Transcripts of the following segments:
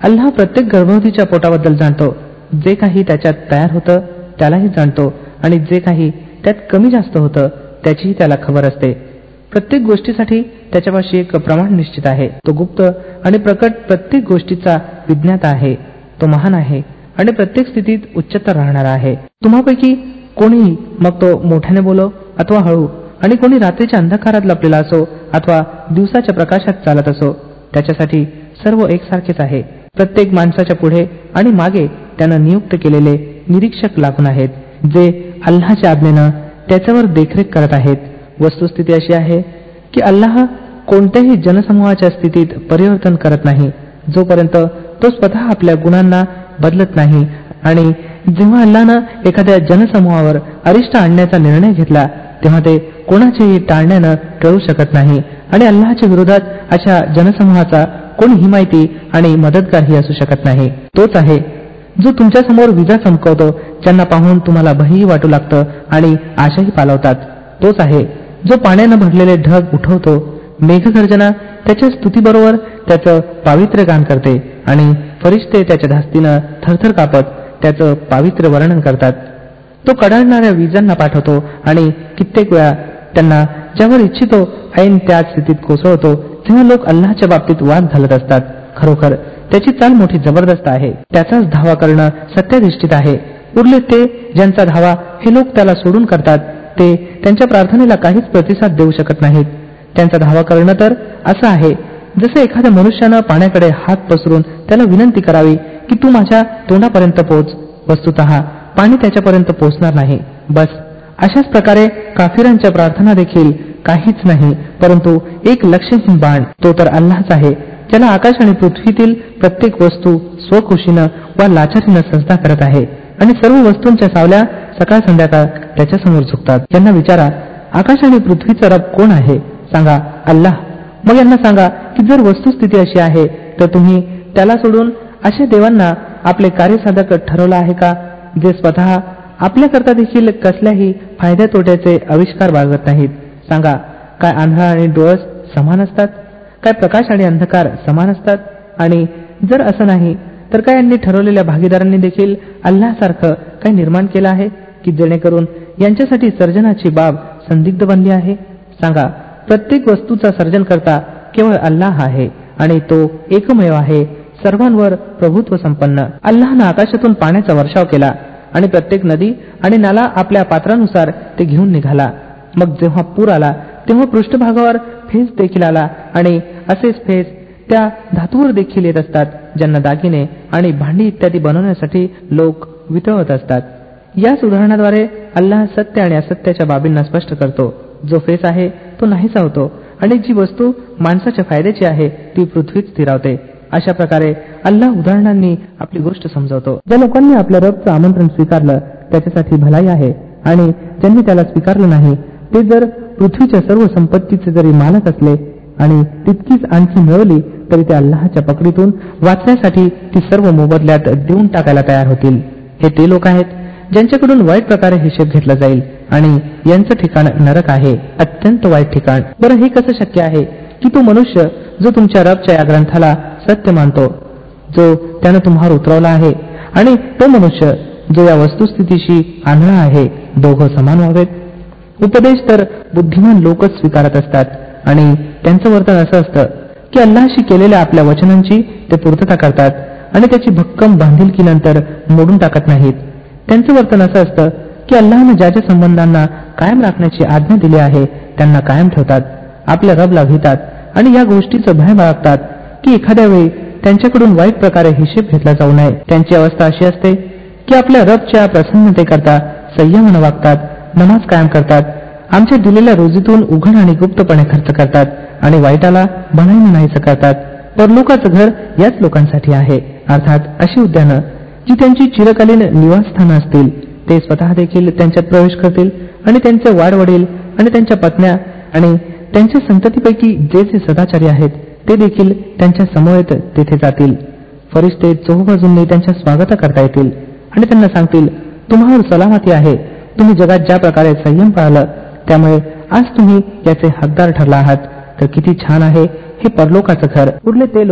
अल्लाह प्रत्येक गर्भवतीच्या पोटाबद्दल जाणतो. जे काही त्याच्यात तयार होतं त्यालाही जाणतो आणि जे काही त्यात कमी जास्त होतं त्याचीही त्याला खबर असते. प्रत्येक गोष्टीसाठी त्याच्यापाशी एक प्रमाण निश्चित आहे. तो गुप्त आणि प्रकट प्रत्येक गोष्टीचा विज्ञाता आहे. तो महान आहे आणि प्रत्येक स्थितीत उच्चतर राहणारा आहे. तुम्हापैकी कोणीही, मग तो मोठ्याने बोलो अथवा हळू, आणि कोणी रात्रीच्या अंधकारात लपलेला असो अथवा दिवसाच्या प्रकाशात चालत असो, त्याच्यासाठी सर्व एकसारखेच आहे. प्रत्येक माणसाच्या पुढे आणि मागे त्यानं नियुक्त केलेले निरीक्षक लागून आहेत, जे अल्लाहच्या आज्ञेनं त्याच्यावर देखरेख करत आहेत. वस्तुस्थिती अशी आहे की अल्लाह कोणत्याही जनसमूहाच्या स्थितीत परिवर्तन करत नाही जोपर्यंत तो स्वतः आपल्या गुणांना बदलत नाही. आणि जेव्हा अल्लाहनं एखाद्या जनसमूहावर अरिष्ट आणण्याचा निर्णय घेतला तेव्हा ते कोणाचेही टाळण्यानं टळू शकत नाही. आणि अल्लाहच्या विरोधात अशा जनसमूहाचा कोणी हिमायती आणि मदतगारही असू शकत नाही. तोच आहे जो तुमच्यासमोर विजा चमकवतो, ज्यांना पाहून तुम्हाला भयही वाटू लागतं आणि आशाही पालवतात. तोच आहे जो पाण्यानं भरलेले ढग उठवतो. मेघगर्जना त्याच्या स्तुतीबरोबर त्याचं पावित्र्य गान करते आणि फरिश्ते त्याच्या धास्तीनं थरथर कापत त्याचं पावित्र्य वर्णन करतात. तो कडाडणाऱ्या विजांना पाठवतो आणि कित्येक वेळा त्यांना ज्यावर इच्छितो ऐन त्याच स्थितीत कोसळतो. जेव्हा लोक अल्लाहच्या बाबतीत वाद घालत असतात, खरोखर त्याची चाल मोठी जबरदस्त आहे. त्याचाच धावा करणं सत्याधिष्ठित आहे. उरले ते ज्यांचा धावा हे लोक त्याला सोडून करतात, ते त्यांच्या प्रार्थनेला काहीच प्रतिसाद देऊ शकत नाहीत. त्यांचा धावा करणं तर असं आहे जसं एखाद्या मनुष्यानं पाण्याकडे हात पसरून त्याला विनंती करावी की तू माझ्या तोंडापर्यंत पोच. वस्तुतः पाणी त्याच्यापर्यंत पोचणार नाही. बस अशाच प्रकारे काफिरांच्या प्रार्थना देखील काहीच नाही परंतु एक लक्ष्यहीन बाण. तो तर अल्लाहच आहे, ज्याला आकाश आणि पृथ्वीतील प्रत्येक वस्तू स्वखुशीनं वा लाचारीनं सजदा करत आहे आणि सर्व वस्तूंच्या सावल्या सकाळ संध्याकाळ त्याच्यासमोर झुकतात. यांना विचारा, आकाश आणि पृथ्वीचा रब कोण आहे? सांगा, अल्लाह. मग यांना सांगा की जर वस्तुस्थिती अशी आहे तर तुम्ही त्याला सोडून अशा देवांना आपले कार्यसाधक ठरवलं आहे का, जे स्वतः आपल्याकरता देखील कसल्याही फायद्या तोट्याचे आविष्कार बाळगत नाहीत? सांगा, काय आंधळा आणि डोळस समान असतात? काय प्रकाश आणि अंधकार समान असतात? आणि जर असं नाही तर काय यांनी ठरवलेल्या भागीदारांनी देखील अल्लाहसारखं काय निर्माण केलं आहे की जेणेकरून यांच्यासाठी सर्जनाची बाब संदिग्ध बनली आहे? सांगा, प्रत्येक वस्तूचा सर्जनकर्ता केवळ अल्लाह आहे आणि तो एकमेव आहे, सर्वांवर प्रभुत्व संपन्न. अल्लाहनं आकाशातून पाण्याचा वर्षाव केला आणि प्रत्येक नदी आणि नाला आपल्या पात्रानुसार ते घेऊन निघाला. मग जेव्हा पूर आला तेव्हा पृष्ठभागावर फेस देखील आला आणि असेच फेस त्या धातूवर देखील येत असतात ज्यांना दागिने आणि भांडी इत्यादी बनवण्यासाठी लोक वितळवत असतात. याच उदाहरणाद्वारे अल्लाह सत्य आणि असत्याच्या बाबींना स्पष्ट करतो. जो फेस आहे तो नाहीसा होतो आणि जी वस्तू माणसाच्या फायद्याची आहे ती पृथ्वीत स्थिरावते. अशा प्रकारे अल्लाह उदाहरणांनी आपली गोष्ट समजावतो. ज्या लोकांनी आपल्या रबचं आमंत्रण स्वीकारलं त्याच्यासाठी भलाई आहे आणि ज्यांनी त्याला स्वीकारलं नाही ते जर पृथ्वीच्या सर्व संपत्तीचे जरी मालक असले आणि तितकीच आणखी मिळवली तरी ते अल्लाहच्या पकडीतून वाचण्यासाठी ती सर्व मोबदल्यात देऊन टाकायला तयार होतील. हे ते लोक आहेत ज्यांच्याकडून वाईट प्रकारे हिशेब घेतला जाईल आणि यांचं ठिकाण नरक आहे, अत्यंत वाईट ठिकाण. बरं, हे कसं शक्य आहे की तो मनुष्य जो तुमच्या रबच्या या ग्रंथाला सत्य मानतो, जो त्यानं तुम्हाला उतरवला आहे, आणि तो मनुष्य जो या वस्तुस्थितीशी आंधळा आहे, दोघं समान व्हावेत? उपदेश तर बुद्धिमान लोकच स्वीकारत असतात आणि त्यांचं वर्तन असं असतं की अल्लाहशी केलेल्या आपल्या वचनांची ते पूर्तता करतात आणि त्याची भक्कम बांधिलकीनंतर मोडून टाकत नाहीत. त्यांचं वर्तन असं असतं की अल्लाहनं ज्या ज्या संबंधांना कायम राखण्याची आज्ञा दिली आहे त्यांना कायम ठेवतात, आपल्या रबला भितात आणि या गोष्टीचं भय बाळगतात की एखाद्या वेळी त्यांच्याकडून वाईट प्रकारे हिशेब घेतला जाऊ नये. त्यांची अवस्था अशी असते की आपल्या रबच्या प्रसन्नतेकरता संयमानं वागतात, नमाज कायम करतात, आमच्या दिलेल्या रोजीतून उघड आणि गुप्तपणे खर्च करतात आणि वाईटाला बनाईनं नाहीसं करतात. परलोकाचं घर याच लोकांसाठी आहे, अर्थात अशी उद्यानं जी त्यांची चिरकालीन निवासस्थानं असतील. ते स्वतः देखील त्यांच्यात प्रवेश करतील आणि त्यांचे वाडवडील आणि त्यांच्या पत्न्या आणि त्यांच्या संततीपैकी जे जे सदाचारी आहेत ते देखील त्यांच्या समवेत तेथे जातील. फरिश्ते चोहूबाजूंनी त्यांच्या स्वागत करता येतील आणि त्यांना सांगतील, तुम्हावर सलामती आहे, तुम्ही जगात ज्या प्रकारे संयम पाळलं त्यामुळे आज तुम्ही याचे हकदार ठरला आहात. तर किती छान आहे हे परलोकाचं घर. उरले ते लोक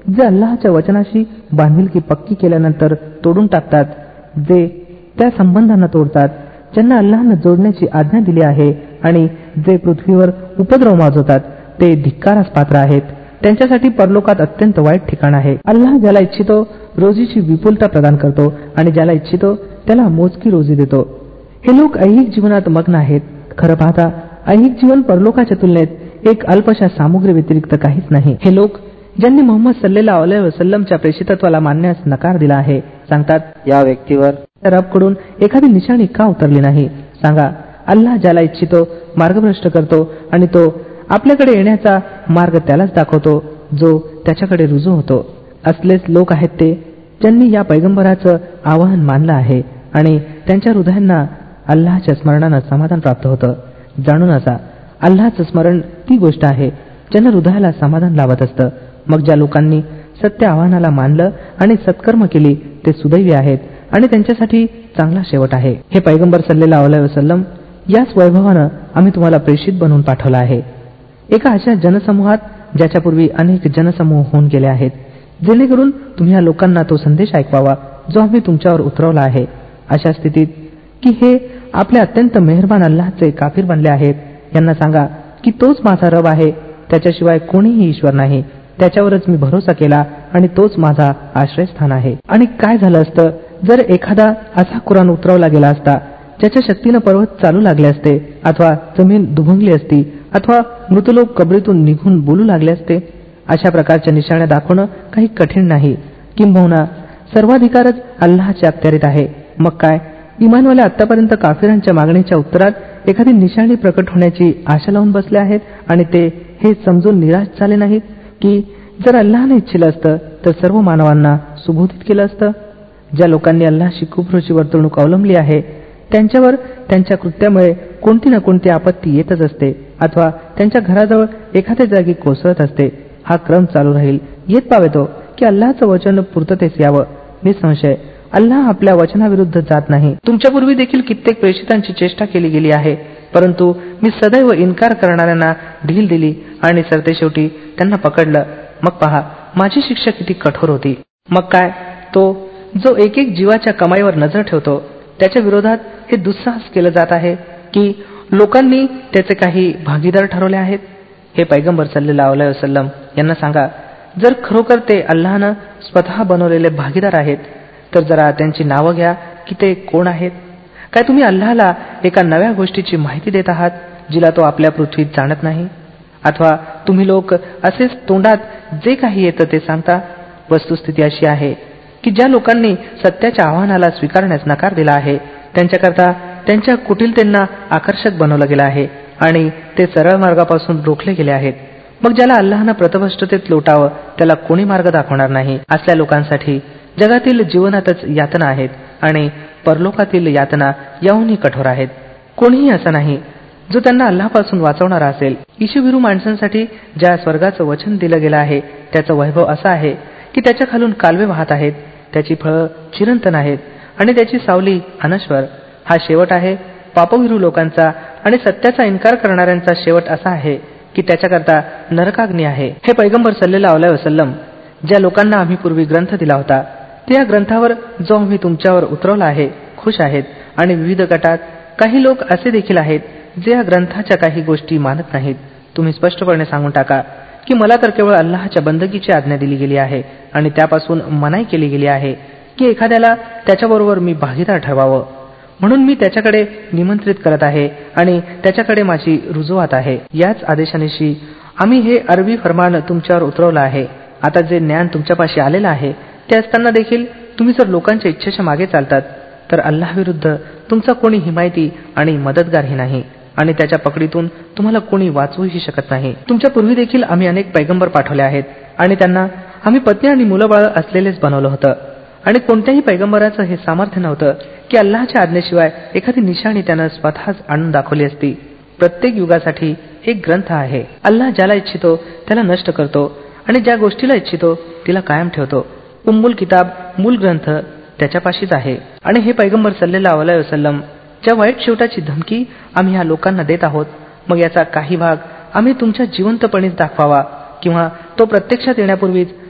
जे अल्लाहच्या वचनाशी बांधिलकी पक्की केल्यानंतर तोडून टाकतात, जे त्या संबंधांना तोडतात ज्यांना अल्लाहनं जोडण्याची आज्ञा दिली आहे, आणि जे पृथ्वीवर उपद्रव माजवतात ते धिक्कारास पात्र आहेत. त्यांच्यासाठी परलोकात अत्यंत वाईट ठिकाण आहे. अल्लाह ज्याला इच्छितो रोजीची विपुलता प्रदान करतो आणि ज्याला इच्छितो त्याला मोजकी रोजी देतो. हे लोक ऐहिक जीवनात मग्न आहेत. खरं पाहता ऐहिक जीवन परलोकाच्या तुलनेत एक अल्पशा सामुग्री व्यतिरिक्त काहीच नाही. हे लोक ज्यांनी मोहम्मद सल्लल्लाहु अलैहि वसल्लमच्या प्रेषितत्वाला मानण्यास नकार दिला आहे सांगतात, या व्यक्तीवर रबकडून एखादी निशाणी का उतरली नाही. सांगा, अल्लाह ज्याला इच्छितो मार्गभ्रष्ट करतो आणि तो आपल्याकडे येण्याचा मार्ग त्यालाच दाखवतो जो त्याच्याकडे रुजू होतो. असलेच लोक आहेत ते ज्यांनी या पैगंबराचं आवाहन मानलं आहे आणि त्यांच्या हृदयांना अल्लाहच्या स्मरणानं समाधान प्राप्त होतं. जाणून असा, अल्लाहचं स्मरण ती गोष्ट आहे ज्यांना हृदयाला समाधान लाभत असतं. मग ज्या लोकांनी सत्य आव्हानाला मानलं आणि सत्कर्म केली ते सुदैवी आहेत आणि त्यांच्यासाठी चांगला शेवट आहे. हे पैगंबर सल्लल्लाहु अलैहि वसल्लम, याच वैभवानं आम्ही तुम्हाला प्रेषित बनवून पाठवलं आहे, एका अशा जनसमूहात ज्याच्यापूर्वी अनेक जनसमूह होऊन गेले आहेत, जेणेकरून तुम्ही या लोकांना तो संदेश ऐकवावा जो आम्ही तुमच्यावर उतरवला आहे. अशा स्थितीत की हे आपले अत्यंत मेहरबान अल्लाहचे काफिर बनले आहेत, यांना सांगा की तोच माझा रब आहे, त्याच्याशिवाय कोणीही ईश्वर नाही, त्याच्यावरच मी भरोसा केला आणि तोच माझा आश्रयस्थान आहे. आणि काय झालं असतं जर एखादा असा कुराण उतरवला गेला असता ज्याच्या शक्तीनं पर्वत चालू लागले असते, अथवा जमीन दुभंगली असती, अथवा मृतलोक कबरीतून निघून बोलू लागले असते. अशा प्रकारच्या निशाण्या दाखवणं काही कठीण नाही, किंबहुना सर्वाधिकारच अल्लाहच्या अखत्यारीत आहे. मग काय, इमानवाले आतापर्यंत काफिरांच्या मागणीच्या उत्तरात एखादी निशाणी प्रकट होण्याची आशा लावून बसले आहेत आणि ते हे समजून निराश झाले नाहीत की जर अल्लाहने इच्छिलं असतं तर सर्व मानवांना सुबोधित केलं असतं. ज्या लोकांनी अल्लाहशी कुफ्रची वर्तणूक अवलंबली आहे त्यांच्यावर त्यांच्या कृत्यामुळे कोणती ना कोणती आपत्ती येतच असते, अथवा त्यांच्या घराजवळ एखाद्या जागी कोसळत असते. हा क्रम चालू राहील येत पावेतो की अल्लाहचं वचन पूर्ततेस यावं. निसंशय अल्लाह आपल्या वचनाविरुद्ध जात नाही. तुमच्यापूर्वी देखील कित्येक प्रेषितांची चेष्टा केली गेली आहे, परंतु मी सदैव इन्कार करणाऱ्यांना ढील दिली आणि सरतेशेवटी त्यांना पकडलं. मग पहा माझी शिक्षा किती कठोर होती. मग काय, तो जो एक एक जीवाच्या कमाईवर नजर ठेवतो त्याच्या विरोधात हे दुस्साहस केलं जात आहे की लोकांनी त्याचे काही भागीदार ठरवले आहेत. हे पैगंबर सल्लल्लाहु अलैहि वसल्लम यांना सांगा, जर खरोखर ते अल्लाहनं स्वतः बनवलेले भागीदार आहेत तर जरा त्यांची नावं घ्या की ते कोण आहेत. काय तुम्ही अल्लाहला एका नव्या गोष्टीची माहिती देत आहात जिला तो आपल्या पृथ्वीत जाणत नाही, अथवा तुम्ही लोक असेच तोंडात जे काही येतं ते सांगता. वस्तुस्थिती अशी आहे की ज्या लोकांनी सत्याच्या आव्हानाला स्वीकारण्यास नकार दिला आहे त्यांच्याकरता त्यांच्या कुटिलतेंना आकर्षक बनवलं गेलं आहे आणि ते सरळ मार्गापासून रोखले गेले आहेत. मग ज्याला अल्लाहनं प्रतभष्टतेत लोटावं त्याला कोणी मार्ग दाखवणार नाही. असल्या लोकांसाठी जगातील जीवनातच यातना आहेत आणि परलोकातील यातना याहूनही कठोर आहेत. कोणीही असा नाही जो त्यांना अल्लाहपासून वाचवणारा असेल. ईशुभिरू माणसांसाठी ज्या स्वर्गाचं वचन दिलं गेलं आहे त्याचं वैभव असं आहे की त्याच्या खालून कालवे वाहत आहेत, त्याची फळं चिरंतन आहेत आणि त्याची सावली अनश्वर. हा शेवट आहे पापविरू लोकांचा, आणि सत्याचा इन्कार करणाऱ्यांचा शेवट असा आहे की त्याच्याकरता नरकाग्नी आहे. हे पैगंबर सल्लल्लाहु अलैहि वसल्लम, ज्या लोकांना आम्ही पूर्वी ग्रंथ दिला होता ते या ग्रंथावर जो आम्ही तुमच्यावर उतरवला आहे खुश आहेत. आणि विविध गटात काही लोक असे देखील आहेत जे या ग्रंथाच्या काही गोष्टी मानत नाहीत. तुम्ही स्पष्टपणे सांगून टाका की मला तर केवळ अल्लाहच्या बंदगीची आज्ञा दिली गेली आहे आणि त्यापासून मनाई केली गेली आहे की एखाद्याला त्याच्याबरोबर मी भागीदार ठरवावं. म्हणून मी त्याच्याकडे निमंत्रित करत आहे आणि त्याच्याकडे माझी रुजवात आहे. याच आदेशानिशी आम्ही हे अरबी फरमान तुमच्यावर उतरवलं आहे. आता जे ज्ञान तुमच्यापाशी आलेलं आहे ते असताना देखील तुम्ही जर लोकांच्या इच्छेच्या मागे चालतात तर अल्लाहविरुद्ध तुमचा कोणी हिमायती आणि मदतगारही नाही आणि त्याच्या पकडीतून तुम्हाला कोणी वाचवूही शकत नाही. तुमच्या पूर्वी देखील आम्ही अनेक पैगंबर पाठवले आहेत आणि त्यांना आम्ही पत्नी आणि मुलंबाळ असलेलेच बनवलं होतं. आणि कोणत्याही पैगंबराचं हे सामर्थ्य नव्हतं की अल्लाहच्या आज्ञेशिवाय एखादी निशाणी त्यानं स्वतःच आणून दाखवली असती. प्रत्येक युगासाठी एक ग्रंथ आहे. अल्लाह ज्याला इच्छितो त्याला नष्ट करतो आणि ज्या गोष्टीला इच्छितो तिला कायम ठेवतो. उम्मुल किताब, मूल ग्रंथ त्याच्यापाशीच आहे. आणि हे पैगंबर सल्लल्लाहु अलैहि वसल्लम, ज्या वाईट शेवटाची धमकी आम्ही ह्या लोकांना देत आहोत मग याचा काही भाग आम्ही तुमच्या जिवंतपणीच दाखवावा किंवा तो प्रत्यक्षात येण्यापूर्वीच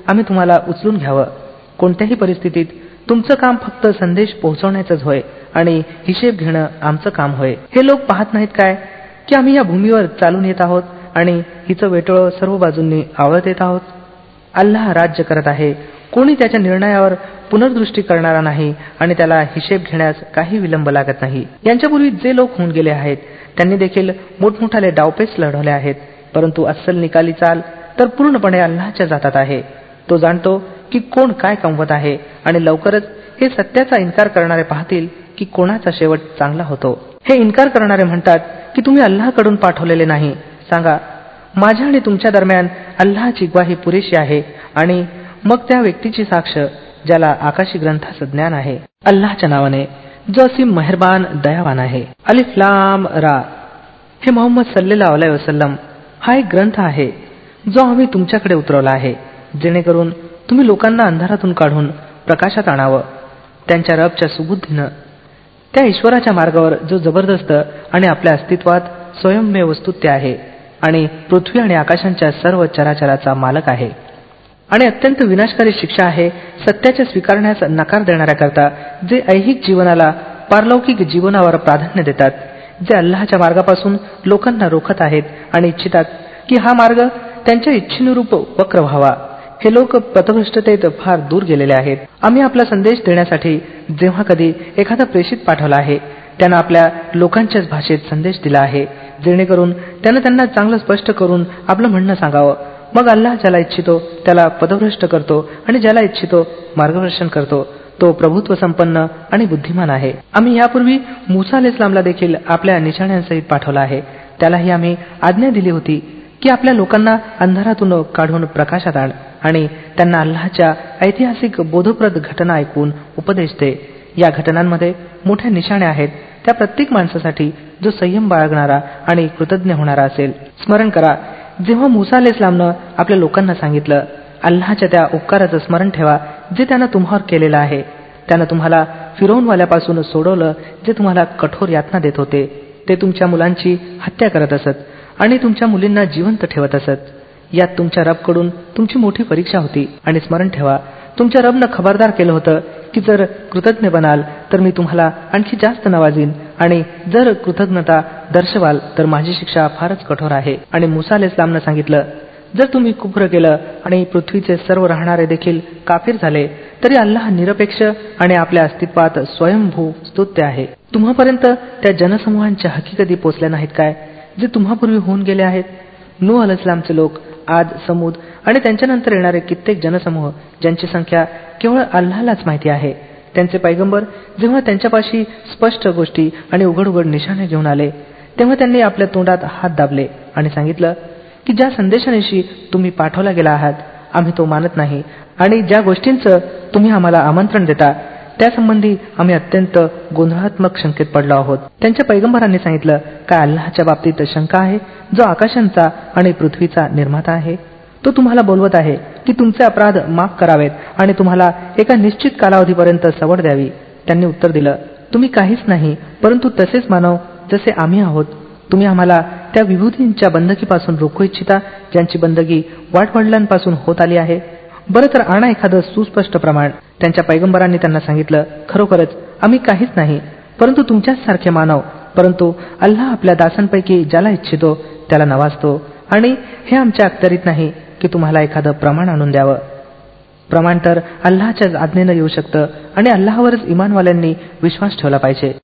आम्ही तुम्हाला उचलून घ्यावं. कोणत्याही परिस्थितीत तुमचं काम फक्त संदेश पोहोचवण्याचंच होय आणि हिशेब घेणं आमचं काम होय. हे लोक पाहत नाहीत काय की आम्ही या भूमीवर चालून येत आहोत आणि हिचं वेटोळं सर्व बाजूंनी आवळत येत आहोत. अल्लाह राज्य करत आहे. कोणी त्याच्या निर्णयावर पुनर्दृष्टी करणारा नाही आणि त्याला हिशेब घेण्यास काही विलंब लागत नाही. यांच्यापूर्वी जे लोक होऊन गेले आहेत त्यांनी देखील मोठमोठाले डावपेच लढवले आहेत, परंतु अस्सल निकाली चाल तर पूर्णपणे अल्लाहच्या जातात आहे. तो जाणतो की कोण काय कमवत आहे आणि लवकरच हे सत्याचा इन्कार करणारे पाहतील की कोणाचा शेवट चांगला होतो. हे इन्कार करणारे म्हणतात की तुम्ही अल्लाहकडून पाठवलेले नाही. सांगा, माझ्या आणि तुमच्या दरम्यान अल्लाहची ग्वाही पुरेशी आहे आणि मग त्या व्यक्तीची साक्ष ज्याला आकाशी ग्रंथाचं ज्ञान आहे. अल्लाहच्या नावाने जो असीम मेहरबान दयावान आहे. अलिफ लाम रा. हे मोहम्मद सल्लल्लाहु अलैहि वसल्लम हा एक ग्रंथ आहे जो आम्ही तुमच्याकडे उतरवला आहे, जेणेकरून तुम्ही लोकांना अंधारातून काढून प्रकाशात आणावं त्यांच्या रबच्या सुबुद्धीनं, त्या ईश्वराच्या मार्गावर जो जबरदस्त आणि आपल्या अस्तित्वात स्वयंमेव स्तुत्य आहे आणि पृथ्वी आणि आकाशांच्या सर्व चराचराचा मालक आहे. आणि अत्यंत विनाशकारी शिक्षा आहे सत्याच्या स्वीकारण्यास नकार देणाऱ्याकरता जे ऐहिक जीवनाला पारलौकिक जीवनावर प्राधान्य देतात, जे अल्लाहच्या मार्गापासून लोकांना रोखत आहेत आणि इच्छितात की हा मार्ग त्यांच्या इच्छेनुरूप वक्र व्हावा. हे लोक पथभ्रष्टतेत फार दूर गेलेले आहेत. आम्ही आपला संदेश देण्यासाठी जेव्हा कधी एखादा प्रेषित पाठवला आहे त्यानं आपल्या लोकांच्याच भाषेत संदेश दिला आहे, जेणेकरून त्यानं त्यांना चांगलं स्पष्ट करून आपलं म्हणणं सांगावं. मग अल्लाह ज्याला इच्छितो त्याला पथभ्रष्ट करतो आणि ज्याला इच्छितो मार्गदर्शन करतो. तो प्रभुत्व संपन्न आणि बुद्धिमान आहे. आम्ही यापूर्वी मूसा अलैहिस्सलामला देखील आपल्या निशाण्यांसहित पाठवला आहे. त्यालाही आम्ही आज्ञा दिली होती की आपल्या लोकांना अंधारातून काढून प्रकाशात आण आणि त्यांना अल्लाहच्या ऐतिहासिक बोधप्रद घटना ऐकवून उपदेश दे. या घटनांमध्ये मोठ्या निशाण्या आहेत त्या प्रत्येक माणसासाठी जो संयम बाळगणारा आणि कृतज्ञ होणारा असेल. स्मरण करा जेव्हा मूसा अलैहिस्सलामनं आपल्या लोकांना सांगितलं, अल्लाहच्या त्या उपकाराचं स्मरण ठेवा जे त्यानं तुम्हावर केलेलं आहे. त्यानं तुम्हाला फिरौनवाल्यापासून सोडवलं जे तुम्हाला कठोर यातना देत होते. ते तुमच्या मुलांची हत्या करत असत आणि तुमच्या मुलींना जिवंत ठेवत असत. यात तुमच्या रबकडून तुमची मोठी परीक्षा होती. आणि स्मरण ठेवा तुमच्या रबनं खबरदार केलं होतं की जर कृतज्ञ बनाल तर मी तुम्हाला आणखी जास्त नवाजीन आणि जर कृतज्ञता दर्शवाल तर माझी शिक्षा फारच कठोर आहे. आणि मूसा अलैहिस्सलामनं सांगितलं, जर तुम्ही कुफ्र केलं आणि पृथ्वीचे सर्व राहणारे देखील काफिर झाले तरी अल्लाह निरपेक्ष आणि आपल्या अस्तित्वात स्वयंभू स्तुत्य आहे. तुम्हापर्यंत त्या जनसमूहांच्या हकीकती पोचल्या नाहीत काय जे तुम्हापूर्वी होऊन गेले आहेत. नूह अलैहिस्सलामचे लोक, आद, समूद आणि त्यांच्यानंतर येणारे कित्येक जनसमूह ज्यांची संख्या केवळ अल्लाहलाच माहिती आहे. त्यांचे पैगंबर जेव्हा त्यांच्यापाशी स्पष्ट गोष्टी आणि उघड उघड निशाणे घेऊन आले तेव्हा त्यांनी आपल्या तोंडात हात दाबले आणि सांगितलं की ज्या संदेशानिशी तुम्ही पाठवला गेला आहात आम्ही तो मानत नाही आणि ज्या गोष्टींचं तुम्ही आम्हाला आमंत्रण देता त्यासंबंधी आम्ही अत्यंत गोंधळात्मक शंकेत पडलो आहोत. त्यांच्या पैगंबरांनी सांगितलं, काय अल्लाहच्या बाबतीत शंका आहे जो आकाशांचा आणि पृथ्वीचा निर्माता आहे. तो तुम्हाला बोलवत आहे की तुमचे अपराध माफ करावेत आणि तुम्हाला एका निश्चित कालावधीपर्यंत सवड द्यावी. त्यांनी उत्तर दिलं, तुम्ही काहीच नाही परंतु तसेच मानव जसे आम्ही आहोत. तुम्ही आम्हाला त्या विभूतींच्या बंदकीपासून रोखू इच्छिता ज्यांची बंदगी वाटवडिलांपासून होत आली आहे. बरं तर आणा एखादं सुस्पष्ट प्रमाण. त्यांच्या पैगंबरांनी त्यांना सांगितलं, खरोखरच आम्ही काहीच नाही परंतु तुमच्याच सारखे मानव, परंतु अल्लाह आपल्या दासांपैकी ज्याला इच्छितो त्याला नवाजतो आणि हे आमच्या अखत्यारीत नाही की तुम्हाला एखादं प्रमाण आणून द्यावं. प्रमाण तर अल्लाहच्याच आज्ञेनं येऊ शकतं आणि अल्लाहवरच इमानवाल्यांनी विश्वास ठेवला पाहिजे.